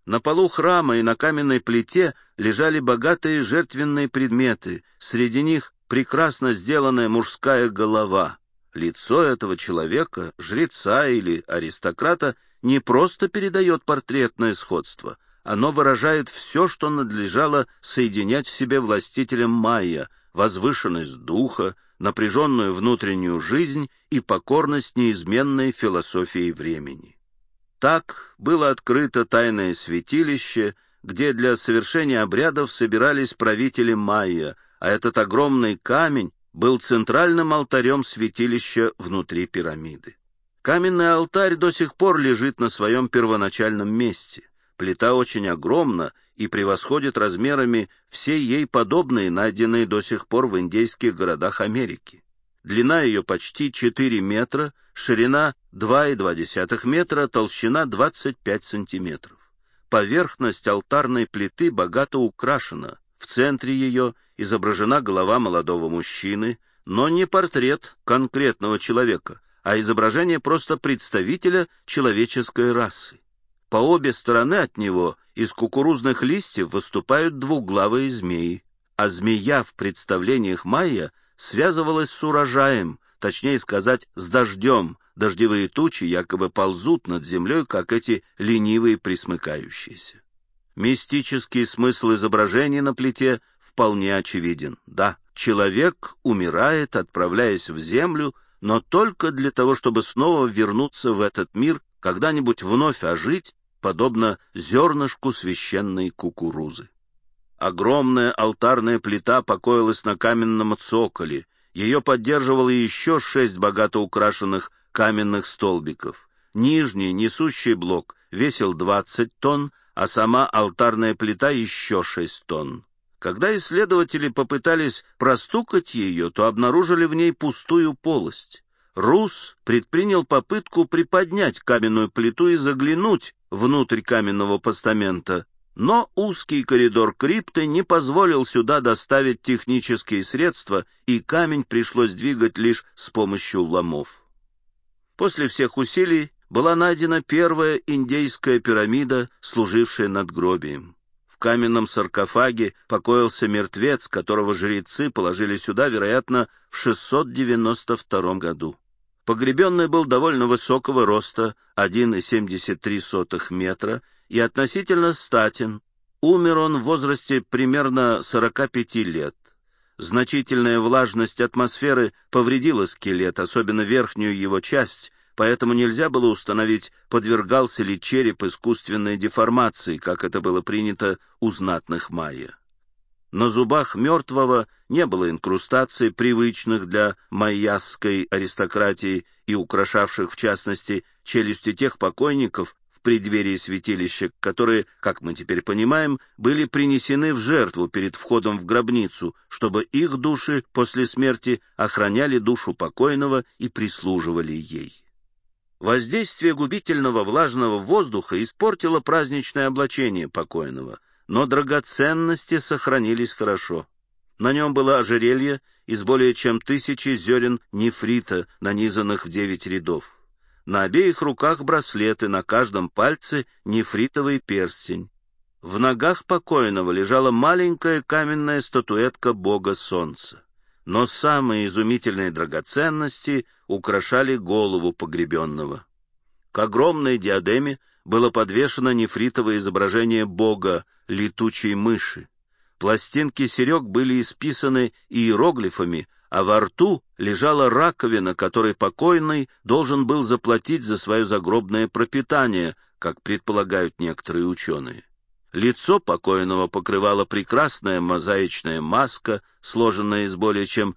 На полу храма и на каменной плите лежали богатые жертвенные предметы, среди них прекрасно сделанная мужская голова. Лицо этого человека, жреца или аристократа, не просто передает портретное сходство, оно выражает все, что надлежало соединять в себе властителям майя: возвышенность духа, напряженную внутреннюю жизнь и покорность неизменной философии времени. Так было открыто тайное святилище, где для совершения обрядов собирались правители майя, а этот огромный камень был центральным алтарем святилища внутри пирамиды. Каменный алтарь до сих пор лежит на своем первоначальном месте. Плита очень огромна и превосходит размерами все ей подобные, найденные до сих пор в индейских городах Америки. Длина ее почти 4 метра, ширина 2,2 метра, толщина 25 сантиметров. Поверхность алтарной плиты богато украшена. В центре ее изображена голова молодого мужчины, но не портрет конкретного человека, а изображение просто представителя человеческой расы. По обе стороны от него из кукурузных листьев выступают двуглавые змеи, а змея в представлениях майя связывалась с урожаем, точнее сказать, с дождем. Дождевые тучи якобы ползут над землей, как эти ленивые пресмыкающиеся. Мистический смысл изображений на плите вполне очевиден. Да, человек умирает, отправляясь в землю, но только для того, чтобы снова вернуться в этот мир, когда-нибудь вновь ожить, подобно зернышку священной кукурузы. Огромная алтарная плита покоилась на каменном цоколе. Ее поддерживало еще 6 богато украшенных каменных столбиков. Нижний, несущий блок, весил 20 тонн, а сама алтарная плита еще 6 тонн. Когда исследователи попытались простукать ее, то обнаружили в ней пустую полость. Рус предпринял попытку приподнять каменную плиту и заглянуть внутрь каменного постамента, но узкий коридор крипты не позволил сюда доставить технические средства, и камень пришлось двигать лишь с помощью ломов. После всех усилий была найдена первая индейская пирамида, служившая надгробием. В каменном саркофаге покоился мертвец, которого жрецы положили сюда, вероятно, в 692 году. Погребенный был довольно высокого роста, 1,73 метра, и относительно статен. Умер он в возрасте примерно 45 лет. Значительная влажность атмосферы повредила скелет, особенно верхнюю его часть, поэтому нельзя было установить, подвергался ли череп искусственной деформации, как это было принято у знатных майя. На зубах мертвого не было инкрустаций, привычных для майясской аристократии и украшавших, в частности, челюсти тех покойников в преддверии святилища, которые, как мы теперь понимаем, были принесены в жертву перед входом в гробницу, чтобы их души после смерти охраняли душу покойного и прислуживали ей. Воздействие губительного влажного воздуха испортило праздничное облачение покойного, но драгоценности сохранились хорошо. На нем было ожерелье из более чем 1000 зерен нефрита, нанизанных в 9 рядов. На обеих руках браслеты, на каждом пальце нефритовый перстень. В ногах покойного лежала маленькая каменная статуэтка бога солнца. Но самые изумительные драгоценности украшали голову погребенного. К огромной диадеме было подвешено нефритовое изображение бога, летучей мыши. Пластинки серег были исписаны иероглифами, а во рту лежала раковина, которой покойный должен был заплатить за свое загробное пропитание, как предполагают некоторые ученые. Лицо покойного покрывала прекрасная мозаичная маска, сложенная из более чем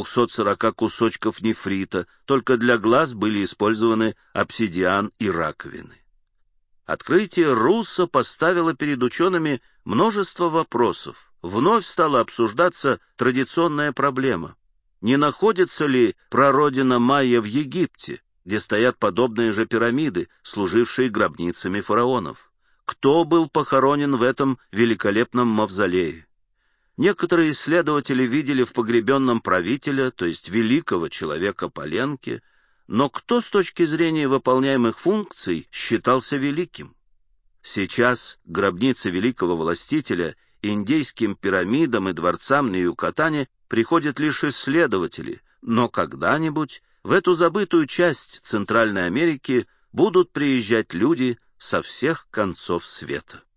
240 кусочков нефрита, только для глаз были использованы обсидиан и раковины. Открытие Руссо поставило перед учеными множество вопросов. Вновь стала обсуждаться традиционная проблема. Не находится ли прародина майя в Египте, где стоят подобные же пирамиды, служившие гробницами фараонов? Кто был похоронен в этом великолепном мавзолее? Некоторые исследователи видели в погребенном правителя, то есть великого человека Паленки, но кто с точки зрения выполняемых функций считался великим? Сейчас к гробнице великого властителя, индейским пирамидам и дворцам на Юкатане приходят лишь исследователи, но когда-нибудь в эту забытую часть Центральной Америки будут приезжать люди со всех концов света.